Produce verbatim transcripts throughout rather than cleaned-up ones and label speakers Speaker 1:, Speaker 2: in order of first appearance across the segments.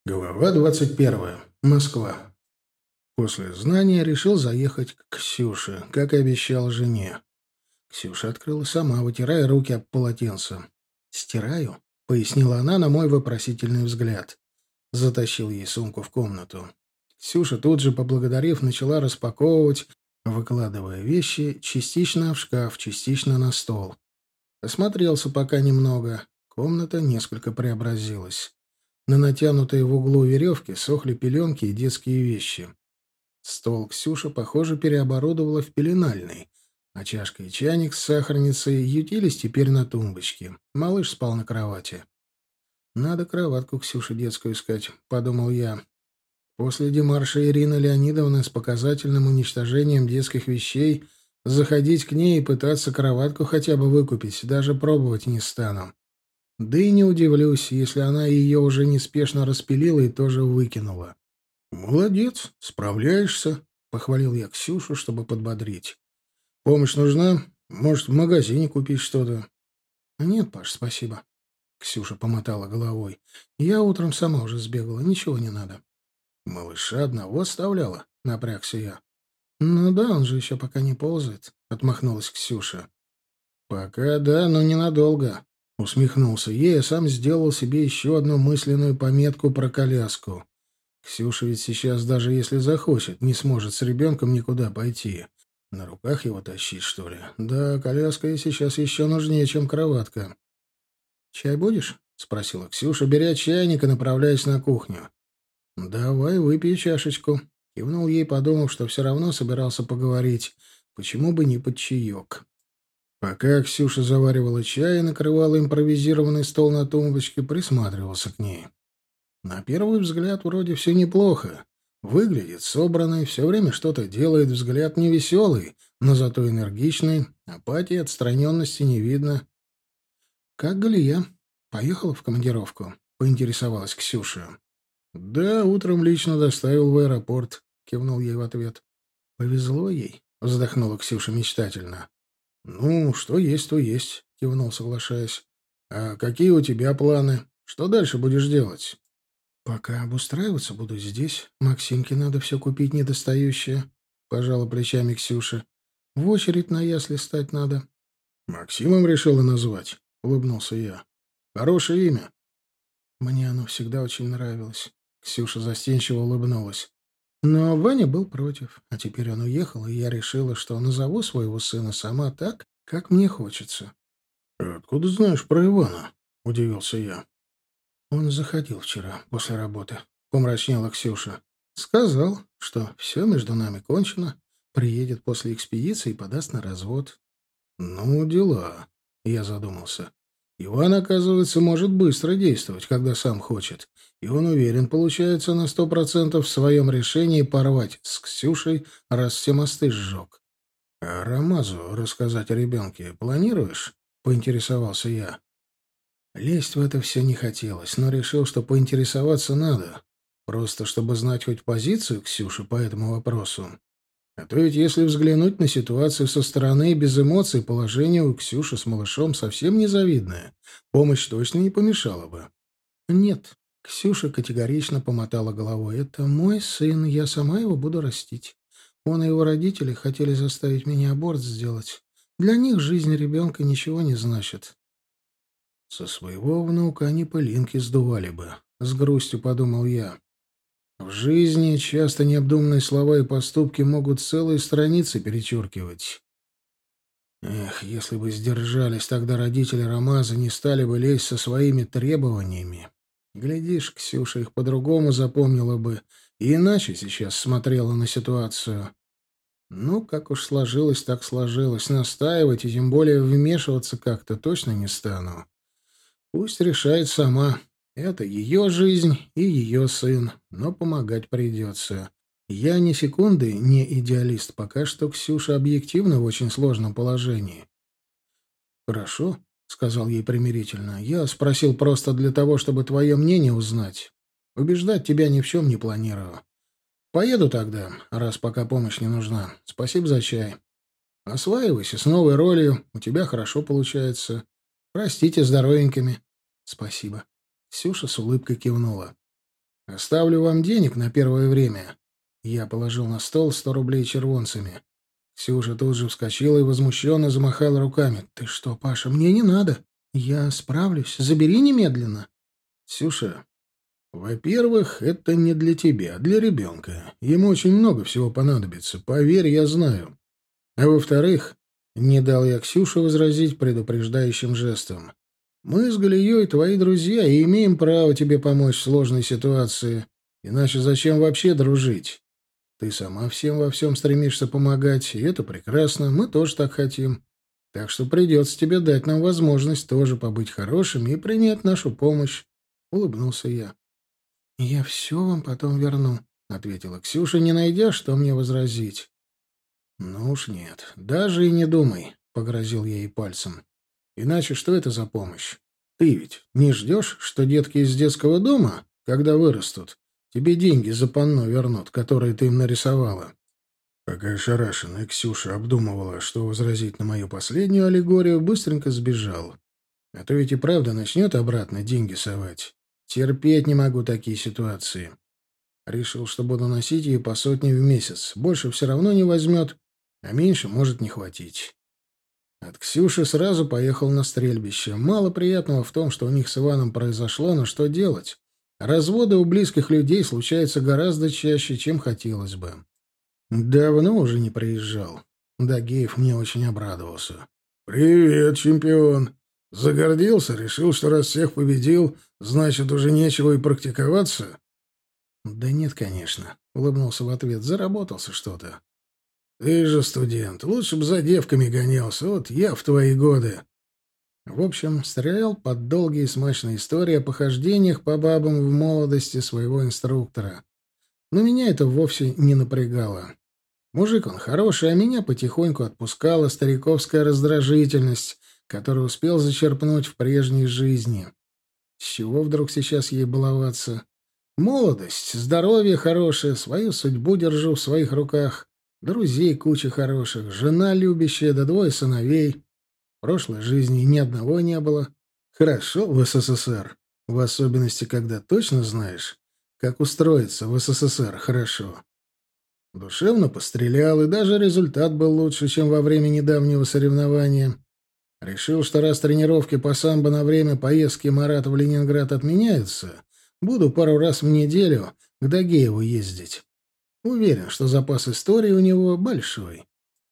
Speaker 1: Глава двадцать первая. Москва. После знания решил заехать к Ксюше, как и обещал жене. Ксюша открыла сама, вытирая руки об полотенце. «Стираю», — пояснила она на мой вопросительный взгляд. Затащил ей сумку в комнату. Ксюша, тут же поблагодарив, начала распаковывать, выкладывая вещи частично в шкаф, частично на стол. Осмотрелся пока немного. Комната несколько преобразилась. На натянутой в углу веревке сохли пеленки и детские вещи. Стол Ксюша, похоже, переоборудовала в пеленальный, а чашка и чайник с сахарницей ютились теперь на тумбочке. Малыш спал на кровати. «Надо кроватку Ксюше детскую искать», — подумал я. После демарша Ирины Леонидовны с показательным уничтожением детских вещей заходить к ней и пытаться кроватку хотя бы выкупить даже пробовать не стану. Да и не удивлюсь, если она ее уже неспешно распилила и тоже выкинула. «Молодец, справляешься», — похвалил я Ксюшу, чтобы подбодрить. «Помощь нужна? Может, в магазине купить что-то?» «Нет, Паш, спасибо», — Ксюша помотала головой. «Я утром сама уже сбегала, ничего не надо». «Малыша одного оставляла?» — напрягся я. «Ну да, он же еще пока не ползает», — отмахнулась Ксюша. «Пока да, но ненадолго», — усмехнулся ей, а сам сделал себе еще одну мысленную пометку про коляску. Ксюша ведь сейчас, даже если захочет, не сможет с ребенком никуда пойти. На руках его тащить, что ли? Да, коляска ей сейчас еще нужнее, чем кроватка. «Чай будешь?» — спросила Ксюша, беря чайник и направляясь на кухню. «Давай выпей чашечку», — кивнул ей, подумав, что все равно собирался поговорить. Почему бы не под чаек? Пока Ксюша заваривала чай и накрывала импровизированный стол на тумбочке, присматривался к ней. На первый взгляд вроде все неплохо. Выглядит собранной, все время что-то делает, взгляд невеселый, но зато энергичный, апатии, отстраненности не видно. «Как Галия? Поехала в командировку?» — поинтересовалась Ксюша. «Да, утром лично доставил в аэропорт», — кивнул ей в ответ. «Повезло ей», — вздохнула Ксюша мечтательно. «Ну, что есть, то есть», — кивнул, соглашаясь. «А какие у тебя планы? Что дальше будешь делать?» «Пока обустраиваться буду здесь. Максимке надо все купить недостающее», — пожала плечами Ксюша. «В очередь на ясли стать надо». «Максимом решила назвать?» — улыбнулся я. «Хорошее имя». «Мне оно всегда очень нравилось». Ксюша застенчиво улыбнулась. Но Ваня был против, а теперь он уехал, и я решила, что назову своего сына сама так, как мне хочется.
Speaker 2: «Откуда знаешь про Ивана?» — удивился я.
Speaker 1: Он заходил вчера после работы, помрачнела Ксюша. Сказал, что все между нами кончено, приедет после экспедиции и подаст на развод. «Ну, дела», — я задумался. «Иван, оказывается, может быстро действовать, когда сам хочет, и он уверен, получается, на сто процентов в своем решении порвать с Ксюшей, раз все мосты сжег. А Рамазу рассказать о ребенке планируешь?» — поинтересовался я. Лезть в это все не хотелось, но решил, что поинтересоваться надо, просто чтобы знать хоть позицию Ксюши по этому вопросу. А то ведь если взглянуть на ситуацию со стороны, без эмоций, положение у Ксюши с малышом совсем незавидное. Помощь точно не помешала бы. Нет, Ксюша категорично помотала головой. Это мой сын, я сама его буду растить. Он и его родители хотели заставить меня аборт сделать. Для них жизнь ребенка ничего не значит. Со своего внука они пылинки сдували бы, с грустью подумал я. В жизни часто необдуманные слова и поступки могут целые страницы перечеркивать. Эх, если бы сдержались, тогда родители Рамаза не стали бы лезть со своими требованиями. Глядишь, Ксюша их по-другому запомнила бы и иначе сейчас смотрела на ситуацию. Ну, как уж сложилось, так сложилось. Настаивать и тем более вмешиваться как-то точно не стану. Пусть решает сама. Это ее жизнь и ее сын, но помогать придется. Я ни секунды не идеалист, пока что Ксюша объективно в очень сложном положении. «Хорошо», — сказал ей примирительно. «Я спросил просто для того, чтобы твое мнение узнать. Убеждать тебя ни в чем не планирую. Поеду тогда, раз пока помощь не нужна. Спасибо за чай. Осваивайся с новой ролью, у тебя хорошо получается. Простите здоровенькими». «Спасибо». Ксюша с улыбкой кивнула. Оставлю вам денег на первое время». Я положил на стол сто рублей червонцами. Ксюша тут же вскочила и возмущенно замахала руками. «Ты что, Паша, мне не надо. Я справлюсь. Забери немедленно». «Ксюша, во-первых, это не для тебя, а для ребенка. Ему очень много всего понадобится. Поверь, я знаю. А во-вторых, не дал я Ксюше возразить предупреждающим жестом. Мы с Галией твои друзья и имеем право тебе помочь в сложной ситуации. Иначе зачем вообще дружить? Ты сама всем во всем стремишься помогать, и это прекрасно, мы тоже так хотим. Так что придется тебе дать нам возможность тоже побыть хорошими и принять нашу помощь», — улыбнулся я. «Я все вам потом верну», — ответила Ксюша, не найдя, что мне возразить. «Ну уж нет, даже и не думай», — погрозил я ей пальцем. «Иначе что это за помощь? Ты ведь не ждешь, что детки из детского дома, когда вырастут, тебе деньги за панно вернут, которые ты им нарисовала?» Пока ошарашенная Ксюша обдумывала, что возразить на мою последнюю аллегорию, быстренько сбежал. А то ведь и правда начнет обратно деньги совать. Терпеть не могу такие ситуации. Решил, что буду носить ей по сотне в месяц. Больше все равно не возьмет, а меньше может не хватить. От Ксюши сразу поехал на стрельбище. Мало приятного в том, что у них с Иваном произошло, но что делать? Разводы у близких людей случаются гораздо чаще, чем хотелось бы. Давно уже не приезжал. Дагеев мне очень обрадовался. «Привет, чемпион! Загордился? Решил, что раз всех победил, значит, уже нечего и практиковаться?» «Да нет, конечно», — улыбнулся в ответ. «Заработался что-то». «Ты же студент. Лучше бы за девками гонялся. Вот я в твои годы». В общем, стрелял под долгие смачные истории о похождениях по бабам в молодости своего инструктора. Но меня это вовсе не напрягало. Мужик он хороший, а меня потихоньку отпускала стариковская раздражительность, которую успел зачерпнуть в прежней жизни. С чего вдруг сейчас ей баловаться? Молодость, здоровье хорошее, свою судьбу держу в своих руках, друзей куча хороших, жена любящая, да двое сыновей. В прошлой жизни ни одного не было. Хорошо в СССР, в особенности, когда точно знаешь, как устроиться в СССР хорошо. Душевно пострелял, и даже результат был лучше, чем во время недавнего соревнования. Решил, что раз тренировки по самбо на время поездки Марата в Ленинград отменяются, буду пару раз в неделю к Дагееву ездить. Уверен, что запас истории у него большой.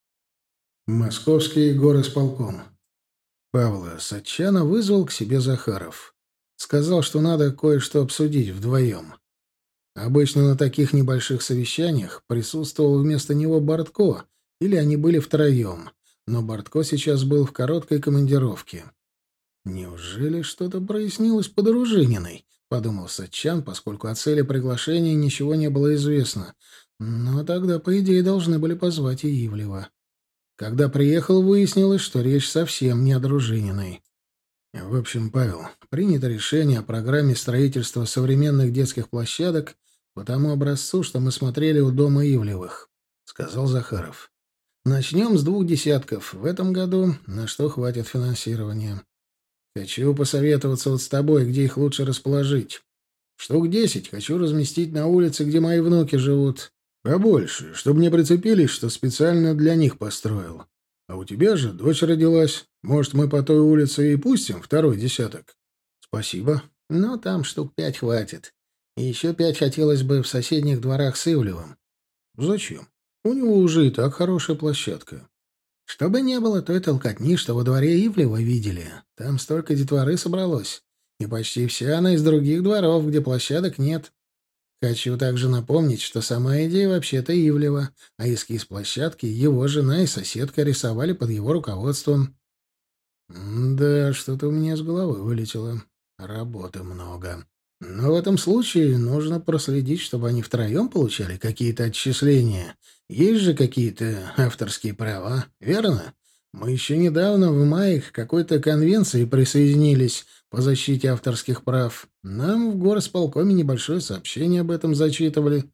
Speaker 1: Московский горосполком. Павла Сатчана вызвал к себе Захаров. Сказал, что надо кое-что обсудить вдвоем. Обычно на таких небольших совещаниях присутствовал вместо него Бортко, или они были втроем, но Бортко сейчас был в короткой командировке. «Неужели что-то прояснилось по Дружининой?» — подумал Сатчан, поскольку о цели приглашения ничего не было известно. Но тогда, по идее, должны были позвать и Ивлева. Когда приехал, выяснилось, что речь совсем не о Дружининой. В общем, Павел, принято решение о программе строительства современных детских площадок по тому образцу, что мы смотрели у дома Ивлевых, — сказал Захаров. Начнем с двух десятков в этом году, на что хватит финансирования. Хочу посоветоваться вот с тобой, где их лучше расположить. Штук десять хочу разместить на улице, где мои внуки живут. Побольше, чтобы не прицепились, что специально для них построил. А у тебя же дочь родилась. Может, мы по той улице и пустим второй десяток? Спасибо. Но там штук пять хватит. И еще пять хотелось бы в соседних дворах с Ивлевым. Зачем? У него уже и так хорошая площадка. Чтобы не было той толкотни, что во дворе Ивлева видели. Там столько детворы собралось. И почти вся она из других дворов, где площадок нет. Хочу также напомнить, что сама идея вообще-то Ивлева, а эскиз площадки его жена и соседка рисовали под его руководством. Да, что-то у меня с головы вылетело. Работы много. Но в этом случае нужно проследить, чтобы они втроем получали какие-то отчисления. Есть же какие-то авторские права, верно? Мы еще недавно в мае к какой-то конвенции присоединились по защите авторских прав. Нам в горосполкоме небольшое сообщение об этом зачитывали.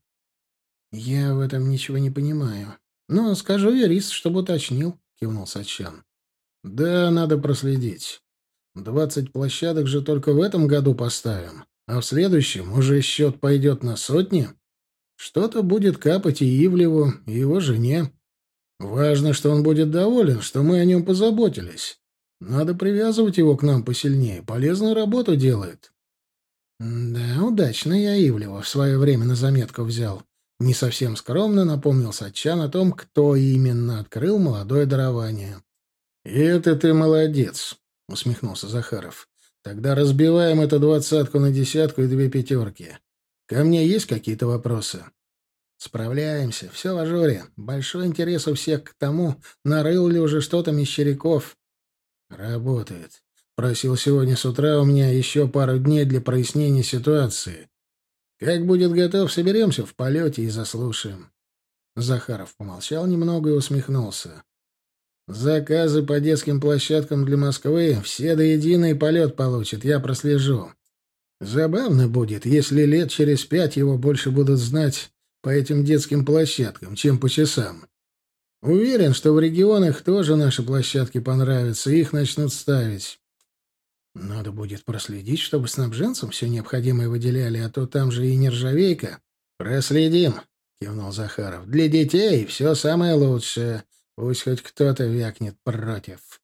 Speaker 1: Я в этом ничего не понимаю. Но скажу юрист, чтобы уточнил, кивнул Сачан. Да, надо проследить. Двадцать площадок же только в этом году поставим. а в следующем уже счет пойдет на сотни. Что-то будет капать и Ивлеву, и его жене. Важно, что он будет доволен, что мы о нем позаботились. Надо привязывать его к нам посильнее. Полезную работу делает. Да, удачно я Ивлева в свое время на заметку взял. Не совсем скромно напомнил Сатчан о том, кто именно открыл молодое дарование. «И это ты молодец», — усмехнулся Захаров. «Тогда разбиваем эту двадцатку на десятку и две пятерки. Ко мне есть какие-то вопросы?» «Справляемся. Все в ажуре. Большой интерес у всех к тому, нарыл ли уже что-то Мещеряков». «Работает. Просил сегодня с утра у меня еще пару дней для прояснения ситуации. Как будет готов, соберемся в полете и заслушаем». Захаров помолчал немного и усмехнулся. «Заказы по детским площадкам для Москвы все до единой полет получат, я прослежу. Забавно будет, если лет через пять его больше будут знать по этим детским площадкам, чем по часам. Уверен, что в регионах тоже наши площадки понравятся, и их начнут ставить. Надо будет проследить, чтобы снабженцам все необходимое выделяли, а то там же и нержавейка». «Проследим», — кивнул Захаров. «Для детей все самое лучшее. Пусть хоть кто-то вякнет против».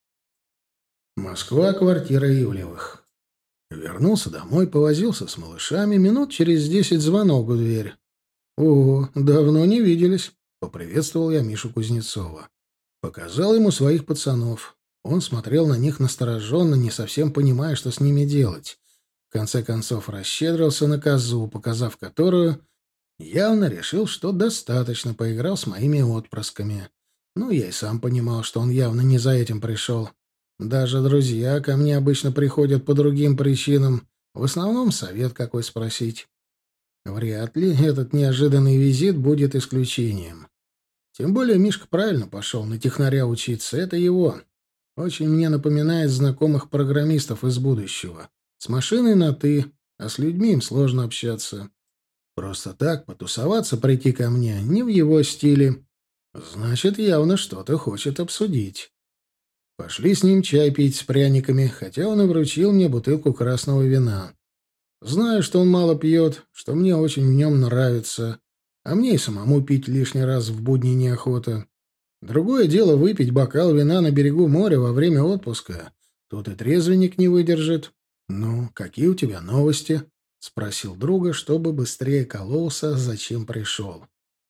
Speaker 1: Москва, квартира Ивлевых. Вернулся домой, повозился с малышами. Минут через десять звонок в дверь. «О, давно не виделись», — поприветствовал я Мишу Кузнецова. Показал ему своих пацанов. Он смотрел на них настороженно, не совсем понимая, что с ними делать. В конце концов расщедрился на козу, показав которую, явно решил, что достаточно поиграл с моими отпрысками. Ну, я и сам понимал, что он явно не за этим пришел. Даже друзья ко мне обычно приходят по другим причинам. В основном совет какой спросить. Вряд ли этот неожиданный визит будет исключением. Тем более Мишка правильно пошел на технаря учиться. Это его. Очень мне напоминает знакомых программистов из будущего. С машиной на «ты», а с людьми им сложно общаться. Просто так потусоваться прийти ко мне не в его стиле. Значит, явно что-то хочет обсудить. Пошли с ним чай пить с пряниками, хотя он и вручил мне бутылку красного вина. Знаю, что он мало пьет, что мне очень в нем нравится, а мне и самому пить лишний раз в будни неохота. Другое дело выпить бокал вина на берегу моря во время отпуска. Тут и трезвенник не выдержит. «Ну, какие у тебя новости?» — спросил друга, чтобы быстрее кололся, зачем пришел.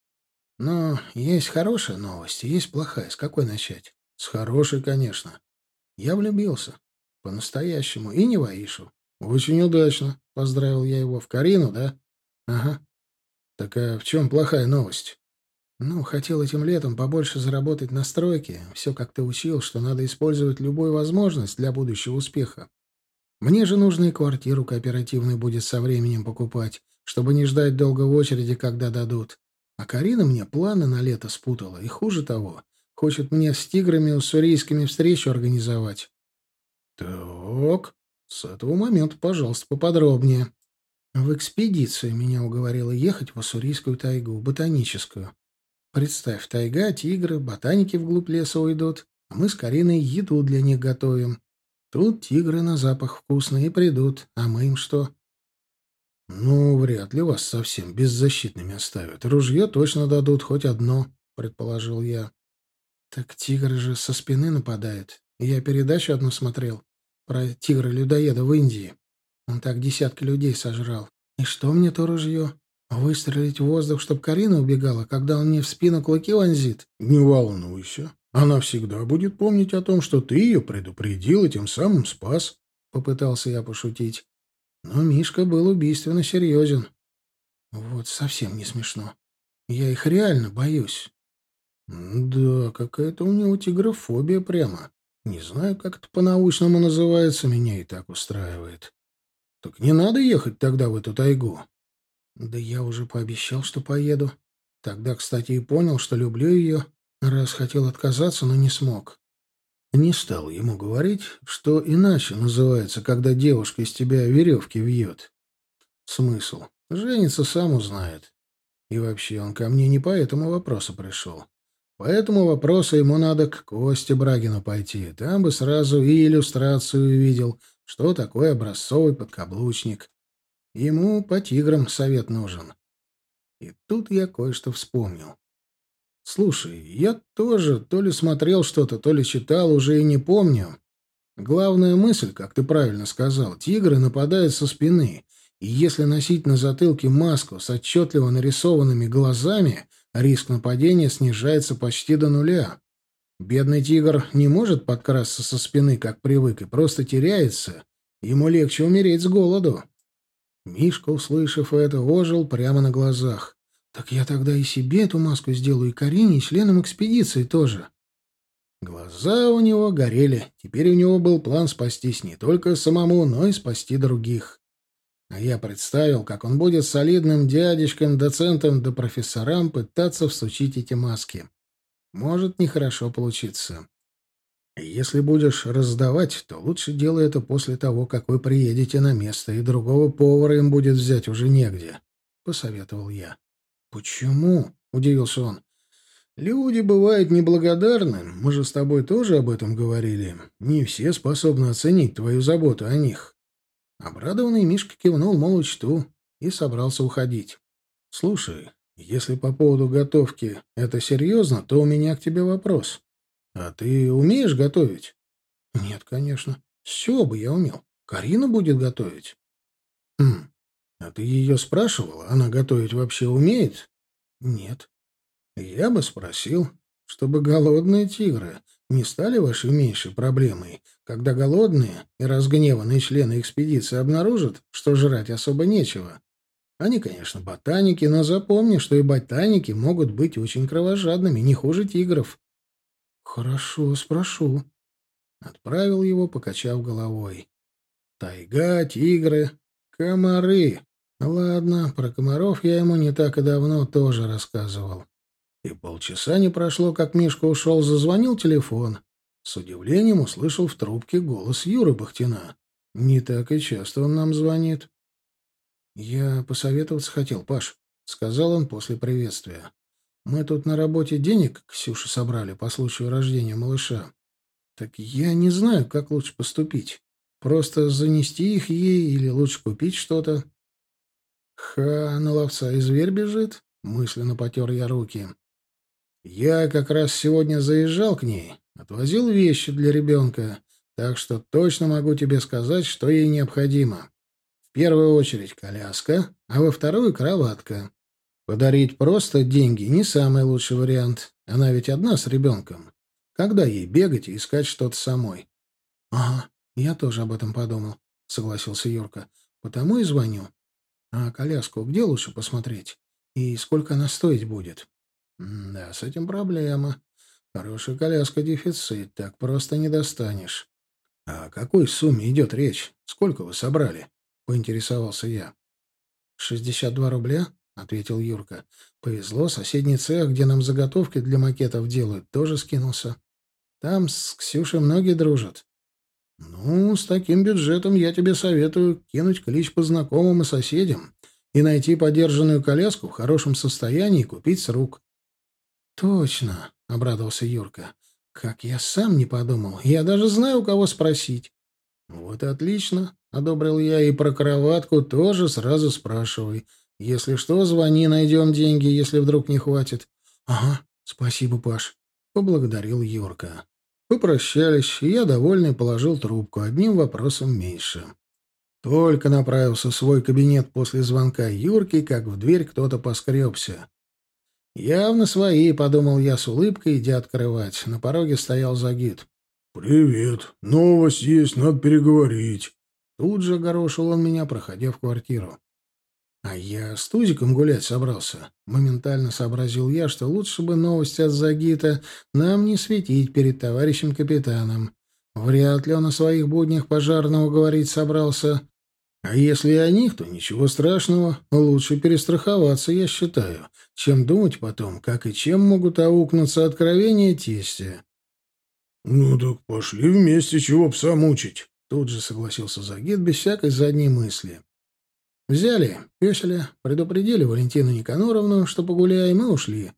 Speaker 1: «Но есть хорошая новость, есть плохая. С какой начать?» «С хорошей, конечно. Я влюбился. По-настоящему. И не в Аишу». «Очень удачно», — поздравил я его. «В Карину, да?» «Ага». «Так а в чем плохая новость?» «Ну, хотел этим летом побольше заработать на стройке. Все, как ты учил, что надо использовать любую возможность для будущего успеха. Мне же нужно и квартиру кооперативную будет со временем покупать, чтобы не ждать долго в очереди, когда дадут. А Карина мне планы на лето спутала, и хуже того, хочет мне с тиграми уссурийскими встречу организовать». «Так, с этого момента, пожалуйста, поподробнее». «В экспедицию меня уговорила ехать в уссурийскую тайгу, ботаническую. Представь, тайга, тигры, ботаники вглубь леса уйдут, а мы с Кариной еду для них готовим. Тут тигры на запах вкусные придут, а мы им что?» «Ну, вряд ли вас совсем беззащитными оставят. Ружье точно дадут, хоть одно», — предположил я. «Так тигры же со спины нападают. Я передачу одну смотрел про тигра-людоеда в Индии. Он так десятки людей сожрал. И что мне то ружье? Выстрелить в воздух, чтоб Карина убегала, когда он мне в спину клыки вонзит?»
Speaker 2: «Не волнуйся. Она всегда будет помнить о том, что ты ее предупредил и тем самым спас», — попытался я пошутить.
Speaker 1: Но Мишка был убийственно серьезен. «Вот совсем не смешно. Я их реально боюсь».
Speaker 2: «Да, какая-то у него тигрофобия прямо. Не знаю, как это по-научному называется, меня и так устраивает. Так не надо ехать тогда в эту тайгу».
Speaker 1: «Да я уже пообещал, что поеду. Тогда, кстати, и понял, что люблю ее, раз хотел отказаться, но не смог».
Speaker 2: Не стал ему говорить, что иначе называется, когда девушка из тебя веревки вьет. Смысл? Женится сам узнает. И вообще, он ко мне не по этому вопросу пришел. По этому вопросу ему надо к Косте Брагину пойти. Там бы сразу и иллюстрацию увидел, что такое образцовый подкаблучник.
Speaker 1: Ему по тиграм совет нужен. И тут я кое-что вспомнил. Слушай, я тоже то ли смотрел что-то, то ли читал, уже и не помню. Главная мысль, как ты правильно сказал, тигры нападают со спины, и если носить на затылке маску с отчетливо нарисованными глазами, риск нападения снижается почти до нуля. Бедный тигр не может подкрасться со спины, как привык, и просто теряется. Ему легче умереть с голоду. Мишка, услышав это, ожил прямо на глазах. «Так я тогда и себе эту маску сделаю, и Карине, и членам экспедиции тоже». Глаза у него горели. Теперь у него был план спастись не только самому, но и спасти других. А я представил, как он будет солидным дядечкам, доцентам да профессорам пытаться всучить эти маски. Может нехорошо получиться. Если будешь раздавать, то лучше делай это после того, как вы приедете на место, и другого повара им будет взять уже негде, — посоветовал я. — Почему? — удивился он. — Люди бывают неблагодарны. Мы же с тобой тоже об этом говорили. Не все способны оценить твою заботу о них. Обрадованный Мишка кивнул, мол, учту, и собрался уходить. — Слушай, если по поводу готовки это серьезно, то у меня к тебе вопрос. А ты умеешь готовить? — Нет, конечно. Все бы я умел. Карина будет готовить. — Хм. А ты ее спрашивала? Она готовить вообще умеет? — Нет. Я бы спросил, чтобы голодные тигры не стали вашей меньшей проблемой, когда голодные и разгневанные члены экспедиции обнаружат, что жрать особо нечего. Они, конечно, ботаники, но запомни, что и ботаники могут быть очень кровожадными, не хуже тигров. — Хорошо, спрошу. Отправил его, покачав головой. Тайга, тигры, комары. Ладно, про комаров я ему не так и давно тоже рассказывал. И полчаса не прошло, как Мишка ушел, зазвонил телефон. С удивлением услышал в трубке голос Юры Бахтина. Не так и часто он нам звонит. «Я посоветоваться хотел, Паш», — сказал он после приветствия. «Мы тут на работе денег Ксюше собрали по случаю рождения малыша. Так я не знаю, как лучше поступить. Просто занести их ей или лучше купить что-то?» «Ха, на ловца и зверь бежит», — мысленно потер я руки. «Я как раз сегодня заезжал к ней, отвозил вещи для ребенка, так что точно могу тебе сказать, что ей необходимо. В первую очередь коляска, а во вторую — кроватка. Подарить просто деньги — не самый лучший вариант. Она ведь одна с ребенком. Когда ей бегать и искать что-то самой?» «Ага, я тоже об этом подумал», — согласился Юрка. «Потому и звоню. А коляску где лучше посмотреть? И сколько она стоить будет?» «Да, с этим проблема. Хорошая коляска — дефицит, так просто не достанешь». «А о какой сумме идет речь? Сколько вы собрали?» — поинтересовался я. «Шестьдесят два рубля», — ответил Юрка. «Повезло, соседний цех, где нам заготовки для макетов делают, тоже скинулся. Там с Ксюшей многие дружат». «Ну, с таким бюджетом я тебе советую кинуть клич по знакомым и соседям и найти подержанную коляску в хорошем состоянии и купить с рук». «Точно», — обрадовался Юрка. «Как я сам не подумал. Я даже знаю, у кого спросить». «Вот и отлично», — одобрил я, — «и про кроватку тоже сразу спрашивай. Если что, звони, найдем деньги, если вдруг не хватит». «Ага, спасибо, Паш», — поблагодарил Юрка. Попрощались, и я, довольный, положил трубку, одним вопросом меньше. Только направился в свой кабинет после звонка Юрки, как в дверь кто-то поскребся. «Явно свои», — подумал я с улыбкой, идя открывать. На пороге стоял Загид.
Speaker 2: «Привет. Новость есть, надо переговорить».
Speaker 1: Тут же огорошил он меня, проходя в квартиру. «А я с Тузиком гулять собрался». Моментально сообразил я, что лучше бы новости от Загита нам не светить перед товарищем капитаном. Вряд ли он о своих буднях пожарного говорить собрался. А если и о них, то ничего страшного. Лучше перестраховаться, я считаю, чем думать потом, как и чем могут аукнуться откровения тестя.
Speaker 2: «Ну так пошли вместе, чего пса мучить»,
Speaker 1: — тут же согласился Загид без всякой задней мысли. Взяли пёселя, предупредили Валентину Никаноровну, что погуляем, и ушли.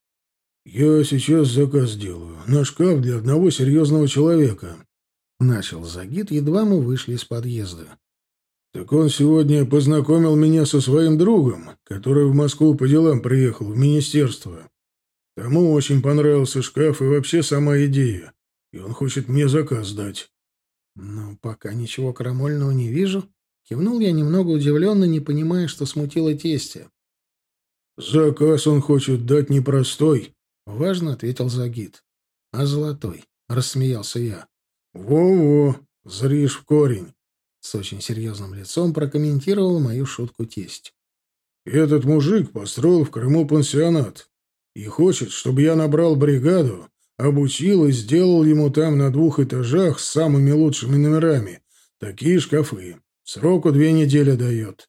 Speaker 2: «Я сейчас заказ делаю. На шкаф для одного серьезного человека», —
Speaker 1: начал Загид, едва мы вышли из подъезда.
Speaker 2: Так он сегодня познакомил меня со своим другом, который в Москву по делам приехал, в министерство. Тому очень понравился шкаф и вообще сама идея, и он хочет мне заказ дать».
Speaker 1: «Ну, пока ничего крамольного не вижу». Кивнул я немного удивленно, не понимая, что смутило тестя.
Speaker 2: «Заказ он хочет дать непростой»,
Speaker 1: — важно ответил Загид. «А золотой?» — рассмеялся я.
Speaker 2: «Во-во, зришь в корень»,
Speaker 1: — с очень серьезным лицом прокомментировал мою шутку тесть.
Speaker 2: «Этот мужик построил в Крыму пансионат и хочет, чтобы я набрал бригаду, обучил и сделал ему там на двух этажах с самыми лучшими номерами такие шкафы. Сроку две недели дает».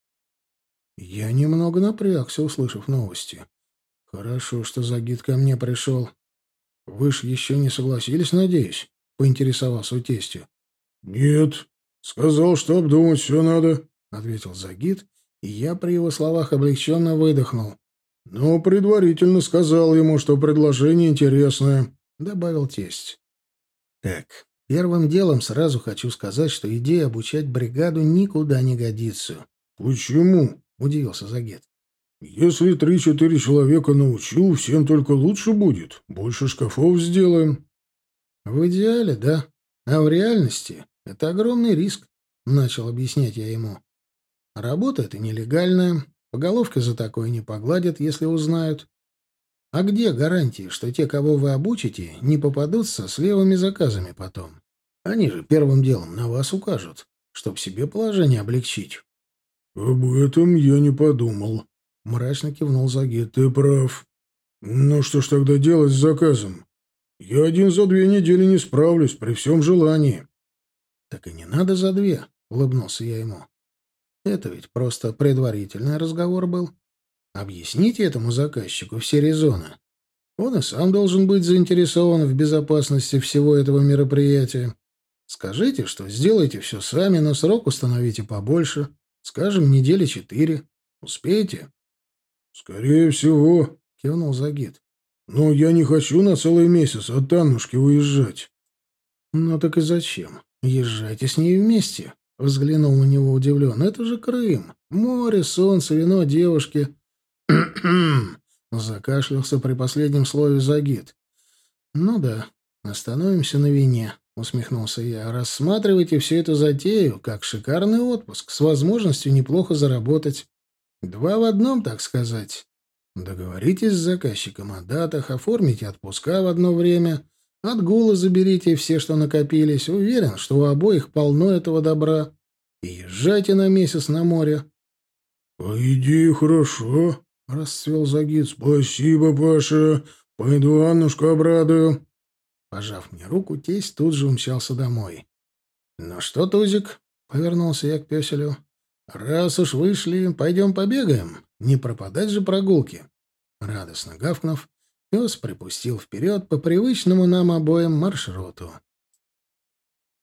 Speaker 1: Я немного напрягся, услышав новости. «Хорошо, что Загид ко мне пришел. Вы ж еще не согласились, надеюсь?» — поинтересовался у тестя.
Speaker 2: «Нет, сказал, что обдумать все надо»,
Speaker 1: — ответил Загид, и я при его словах облегченно выдохнул.
Speaker 2: «Но предварительно сказал ему, что предложение интересное»,
Speaker 1: — добавил тесть. «Так, первым делом сразу хочу сказать, что идея обучать бригаду никуда не годится».
Speaker 2: «Почему?»
Speaker 1: — удивился Загид.
Speaker 2: «Если три-четыре человека научу, всем только лучше будет. Больше шкафов сделаем».
Speaker 1: «В идеале, да. А в реальности это огромный риск», — начал объяснять я ему. «Работа эта нелегальная, по головке за такое не погладят, если узнают. А где гарантии, что те, кого вы обучите, не попадутся с левыми заказами потом? Они же первым делом на вас укажут, чтоб себе положение облегчить».
Speaker 2: «Об этом я не подумал», — мрачно кивнул Загид. «Ты прав. Ну что ж тогда делать с заказом? Я один за две недели не справлюсь, при всем желании».
Speaker 1: «Так и не надо за две», — улыбнулся я ему. «Это ведь просто предварительный разговор был. Объясните этому заказчику все резоны. Он и сам должен быть заинтересован в безопасности всего этого мероприятия. Скажите, что сделайте все сами, но срок установите побольше. Скажем, недели четыре. Успеете?»
Speaker 2: «Скорее всего»,
Speaker 1: — кивнул Загид.
Speaker 2: «Но я не хочу на целый месяц от Аннушки уезжать».
Speaker 1: «Ну так и зачем? Езжайте с ней вместе», — взглянул на него удивленно. «Это же Крым. Море, солнце, вино, девушки». Закашлялся при последнем слове Загид. «Ну да, остановимся на вине», — усмехнулся я. «Рассматривайте всю эту затею как шикарный отпуск с возможностью неплохо заработать. Два в одном, так сказать. Договоритесь с заказчиком о датах, оформите отпуска в одно время, отгулы заберите все, что накопились. Уверен, что у обоих полно этого добра. И езжайте на месяц на море».
Speaker 2: «По идее, хорошо», — расцвел Загид. «Спасибо, Паша. Пойду Аннушку обрадую».
Speaker 1: Пожав мне руку, тесть тут же умчался домой. «Ну что, Тузик?» — повернулся я к пёселю. «Раз уж вышли, пойдем побегаем. Не пропадать же прогулки». Радостно гавкнув, пес припустил вперед по привычному нам обоим маршруту.